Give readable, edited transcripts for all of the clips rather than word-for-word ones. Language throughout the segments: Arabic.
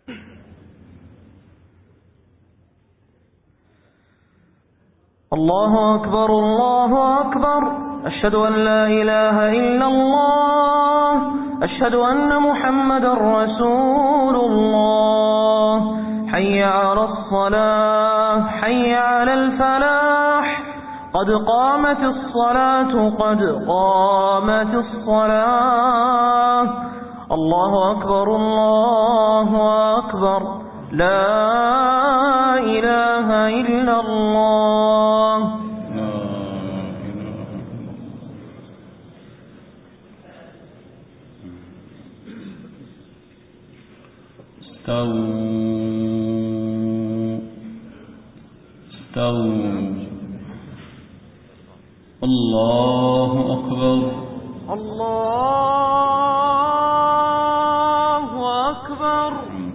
الله أكبر الله أكبر. أشهد أن لا إله إلا الله. أشهد أن محمد رسول الله. حي على الصلاة حي على الفلاح. قد قامت الصلاة قد قامت الصلاة. الله أكبر الله أكبر. لا إله إلا الله. استووا. الله أكبر الله أكبر.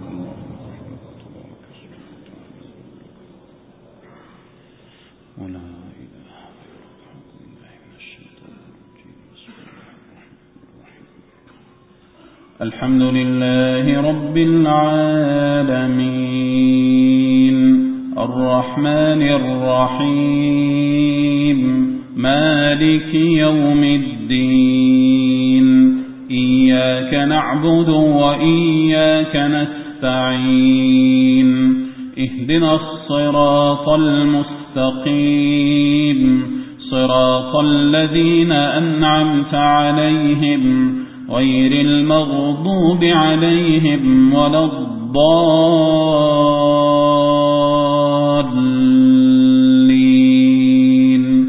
ولا الحمد لله رب العالمين الرحمن الرحيم مالك يوم الدين إياك نعبد وإياك نستعين اهدنا الصراط المستقيم صراط الذين أنعمت عليهم غير المغضوب عليهم ولا الضالين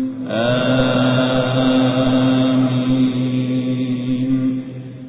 آمين.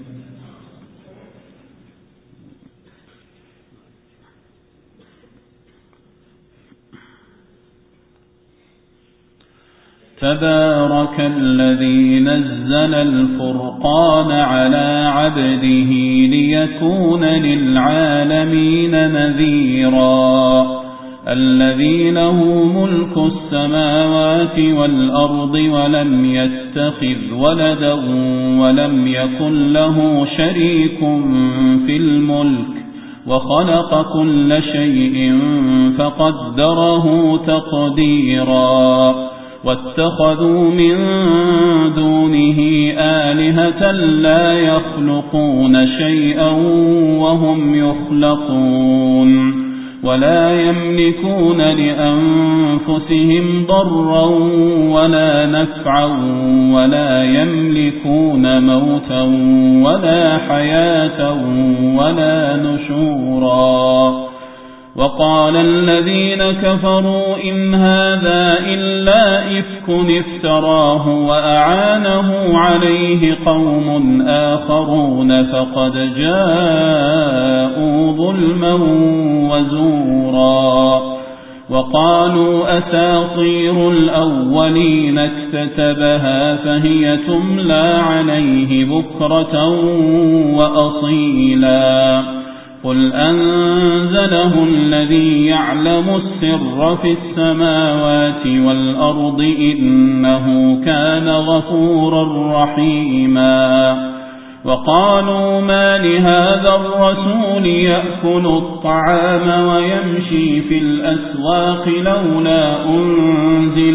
تبارك الذي نزل الفرقان على عبده ليكون للعالمين نذيرا الذي له ملك السماوات والأرض ولم يتخذ ولدا ولم يكن له شريك في الملك وخلق كل شيء فقدره تقديرا واتخذوا من دونه آلهة لا يخلقون شيئا وهم يخلقون ولا يملكون لأنفسهم ضرا ولا نفعا ولا يملكون موتا ولا حياة ولا نشورا. وقال الذين كفروا إن هذا إلا إفك افتراه وأعانه عليه قوم آخرون فقد جاءوا ظلما وزورا. وقالوا أساطير الأولين اكتتبها فهي تملى عليه بكرة وأصيلا. قل أنزله الذي يعلم السر في السماوات والأرض إنه كان غفورا رحيما. وقالوا ما لهذا الرسول يأكل الطعام ويمشي في الأسواق لولا أنزل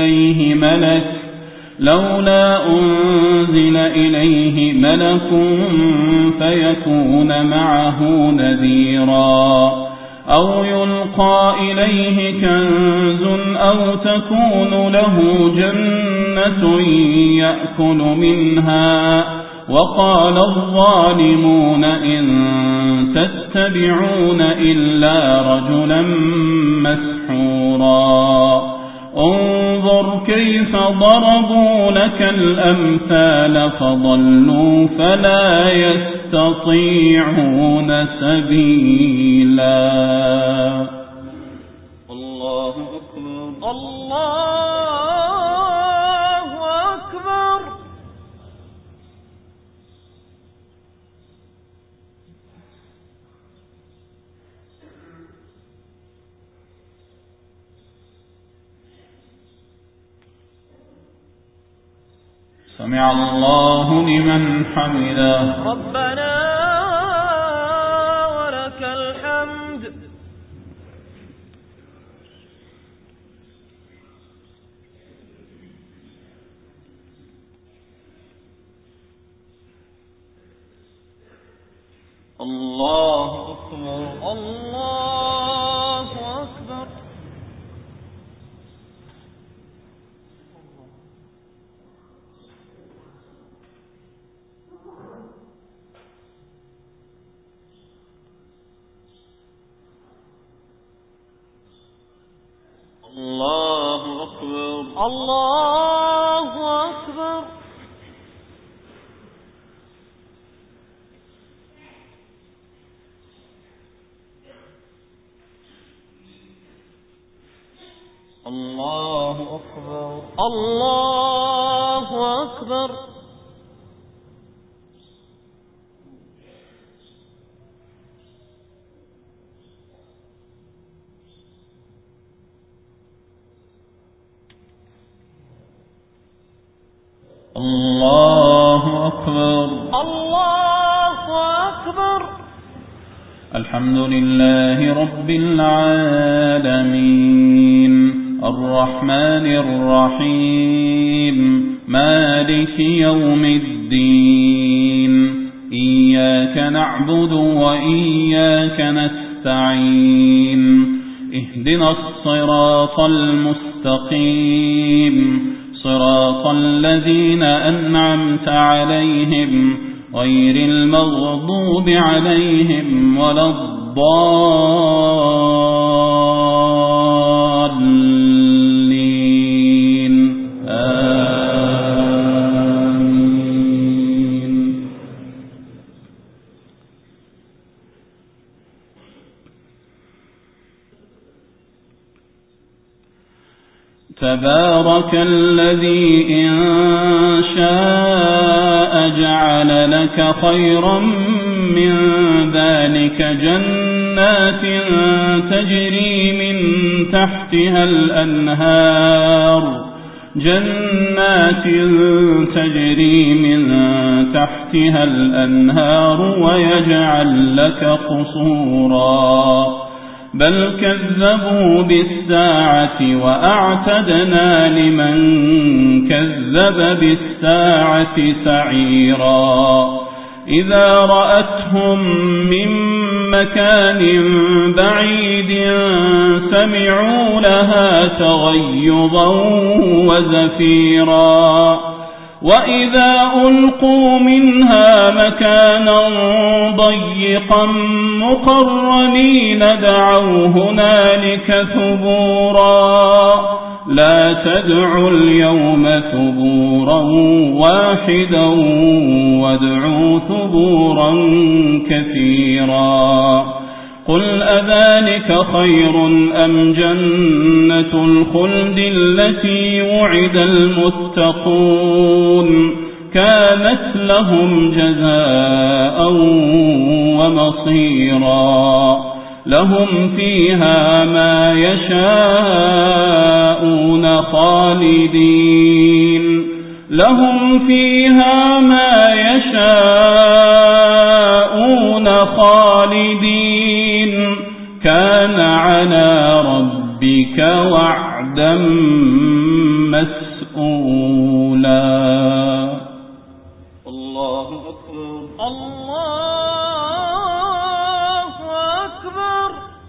إليه ملك فيكون معه نذيرا أو يلقى إليه كنز أو تكون له جنة يأكل منها. وقال الظالمون إن تتبعون إلا رجلا مسحورا. انظر كيف ضربوا لك الأمثال فضلوا فلا يستطيعون سبيلا. الله أكبر الله أكبر. سمع الله لمن حمده. ربنا ولك الحمد. الله أكبر الله أكبر الله أكبر الله أكبر الله أكبر الله أكبر الله أكبر الله أكبر الحمد لله رب العالمين الرحمن الرحيم مالك يوم الدين إياك نعبد وإياك نستعين اهدنا الصراط المستقيم صراط الذين أنعمت عليهم غير المغضوب عليهم ولا الضالين آمين تبارك الذي إن شاء جعل لك خيرا من ذلك جنات تجري من تحتها الأنهار ويجعل لك قصورا بل كذبوا بالساعة وأعتدنا لمن كذب بالساعة سعيرا إذا رأتهم من مكان بعيد سمعوا لها تغيظا وزفيرا وإذا ألقوا منها مكانا ضيقا مقرنين دعوا هنالك ثبورا لا تدعوا اليوم ثبورا واحدا وادعوا ثبورا كثيرا قل أذلك خير أم جنة الخلد التي وعد المتقون كانت لهم جزاء ومصيرا لهم فيها ما يشاءون خالدين كان على ربك وعدا مسئولا الله أكبر الله أكبر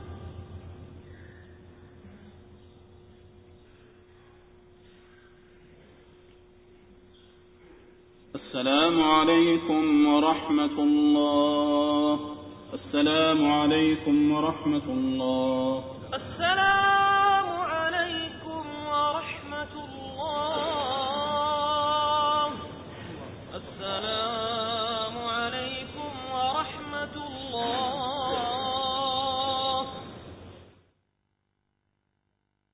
السلام عليكم ورحمة الله السلام عليكم ورحمة الله السلام عليكم ورحمة الله السلام